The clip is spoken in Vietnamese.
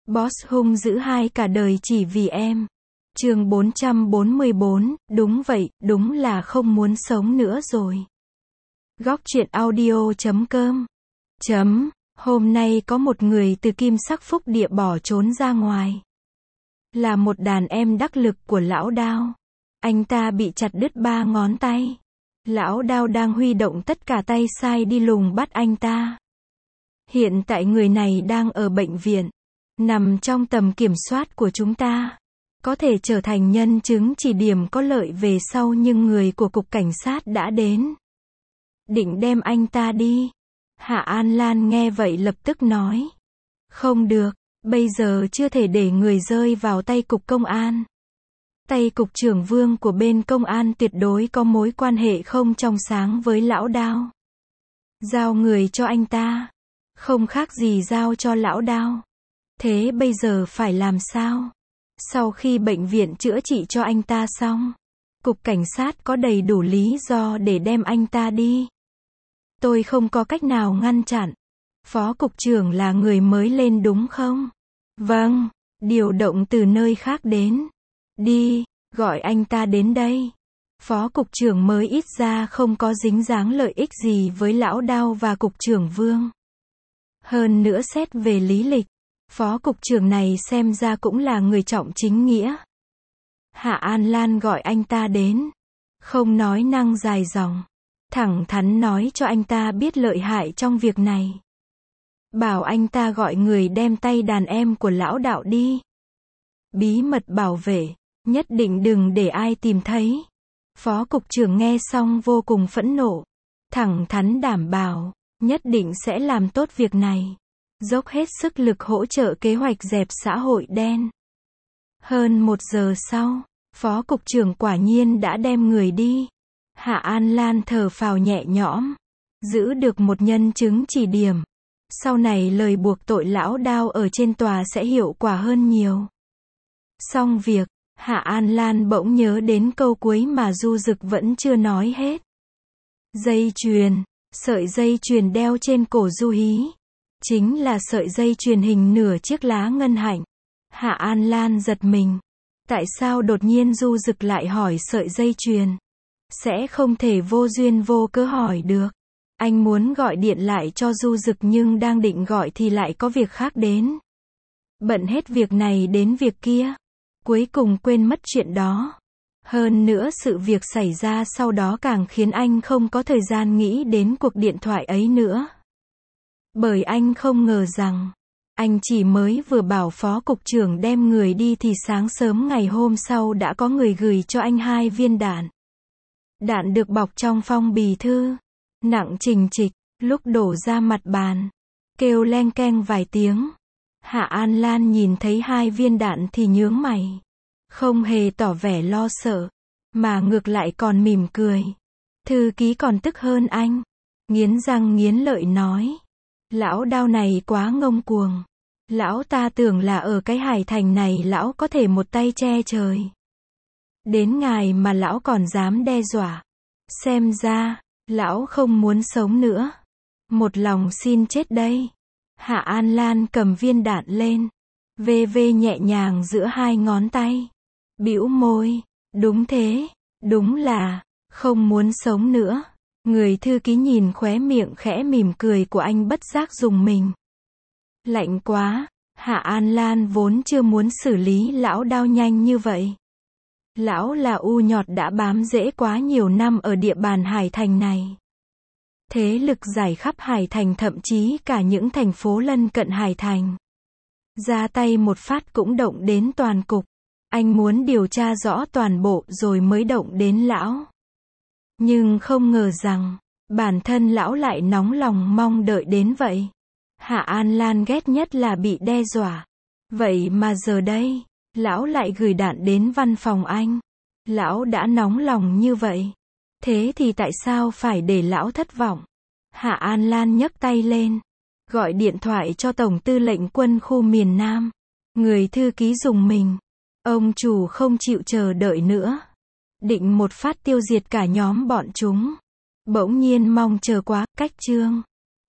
Boss hung dữ hai cả đời chỉ vì em. Chương 444, đúng vậy, đúng là không muốn sống nữa rồi. Góc truyện audio.com Hôm nay có một người từ Kim Sắc Phúc Địa bỏ trốn ra ngoài. Là một đàn em đắc lực của lão Đao. Anh ta bị chặt đứt 3 ngón tay. Lão Đao đang huy động tất cả tay sai đi lùng bắt anh ta. Hiện tại người này đang ở bệnh viện. Nằm trong tầm kiểm soát của chúng ta. Có thể trở thành nhân chứng chỉ điểm có lợi về sau, nhưng người của cục cảnh sát đã đến. Định đem anh ta đi. Hạ An Lan nghe vậy lập tức nói. Không được, bây giờ chưa thể để người rơi vào tay cục công an. Tay cục trưởng Vương của bên công an tuyệt đối có mối quan hệ không trong sáng với lão Đao. Giao người cho anh ta. Không khác gì giao cho lão Đao. Thế bây giờ phải làm sao? Sau khi bệnh viện chữa trị cho anh ta xong, cục cảnh sát có đầy đủ lý do để đem anh ta đi. Tôi không có cách nào ngăn chặn. Phó cục trưởng là người mới lên đúng không? Vâng, điều động từ nơi khác đến. Đi, gọi anh ta đến đây. Phó cục trưởng mới ít ra không có dính dáng lợi ích gì với lão Đao và cục trưởng Vương. Hơn nữa xét về lý lịch, phó cục trưởng này xem ra cũng là người trọng chính nghĩa. Hạ An Lan gọi anh ta đến. Không nói năng dài dòng. Thẳng thắn nói cho anh ta biết lợi hại trong việc này. Bảo anh ta gọi người đem tay đàn em của lão Đạo đi. Bí mật bảo vệ, nhất định đừng để ai tìm thấy. Phó cục trưởng nghe xong vô cùng phẫn nộ. Thẳng thắn đảm bảo, nhất định sẽ làm tốt việc này. Dốc hết sức lực hỗ trợ kế hoạch dẹp xã hội đen. Hơn 1 giờ sau, phó cục trưởng quả nhiên đã đem người đi. Hạ An Lan thở phào nhẹ nhõm. Giữ được một nhân chứng chỉ điểm. Sau này lời buộc tội lão Đao ở trên tòa sẽ hiệu quả hơn nhiều. Xong việc, Hạ An Lan bỗng nhớ đến câu cuối mà Du Dực vẫn chưa nói hết. Dây chuyền, sợi dây chuyền đeo trên cổ Du Hí. Chính là sợi dây chuyền hình nửa chiếc lá ngân hạnh. Hạ An Lan giật mình. Tại sao đột nhiên Du Dực lại hỏi sợi dây chuyền? Sẽ không thể vô duyên vô cớ hỏi được. Anh muốn gọi điện lại cho Du Dực nhưng đang định gọi thì lại có việc khác đến. Bận hết việc này đến việc kia. Cuối cùng quên mất chuyện đó. Hơn nữa sự việc xảy ra sau đó càng khiến anh không có thời gian nghĩ đến cuộc điện thoại ấy nữa. Bởi anh không ngờ rằng, anh chỉ mới vừa bảo phó cục trưởng đem người đi thì sáng sớm ngày hôm sau đã có người gửi cho anh 2 viên đạn. Đạn được bọc trong phong bì thư, nặng trình trịch, lúc đổ ra mặt bàn, kêu leng keng vài tiếng. Hạ An Lan nhìn thấy 2 viên đạn thì nhướng mày. Không hề tỏ vẻ lo sợ, mà ngược lại còn mỉm cười. Thư ký còn tức hơn anh. Nghiến răng nghiến lợi nói. Lão Đao này quá ngông cuồng. Lão ta tưởng là ở cái Hải Thành này lão có thể một tay che trời. Đến ngài mà lão còn dám đe dọa. Xem ra, lão không muốn sống nữa. Một lòng xin chết đây. Hạ An Lan cầm viên đạn lên. Vê nhẹ nhàng giữa 2 ngón tay. Bĩu môi. Đúng thế. Đúng là, không muốn sống nữa. Người thư ký nhìn khóe miệng khẽ mỉm cười của anh bất giác rùng mình. Lạnh quá. Hạ An Lan vốn chưa muốn xử lý lão Đao nhanh như vậy. Lão là u nhọt đã bám rễ quá nhiều năm ở địa bàn Hải Thành này. Thế lực giải khắp Hải Thành, thậm chí cả những thành phố lân cận Hải Thành. Ra tay một phát cũng động đến toàn cục. Anh muốn điều tra rõ toàn bộ rồi mới động đến lão. Nhưng không ngờ rằng, bản thân lão lại nóng lòng mong đợi đến vậy. Hạ An Lan ghét nhất là bị đe dọa. Vậy mà giờ đây, lão lại gửi đạn đến văn phòng anh. Lão đã nóng lòng như vậy. Thế thì tại sao phải để lão thất vọng? Hạ An Lan nhấc tay lên. Gọi điện thoại cho Tổng tư lệnh quân khu miền Nam. Người thư ký rùng mình. Ông chủ không chịu chờ đợi nữa. Định một phát tiêu diệt cả nhóm bọn chúng. Bỗng nhiên mong chờ quá, cách chương.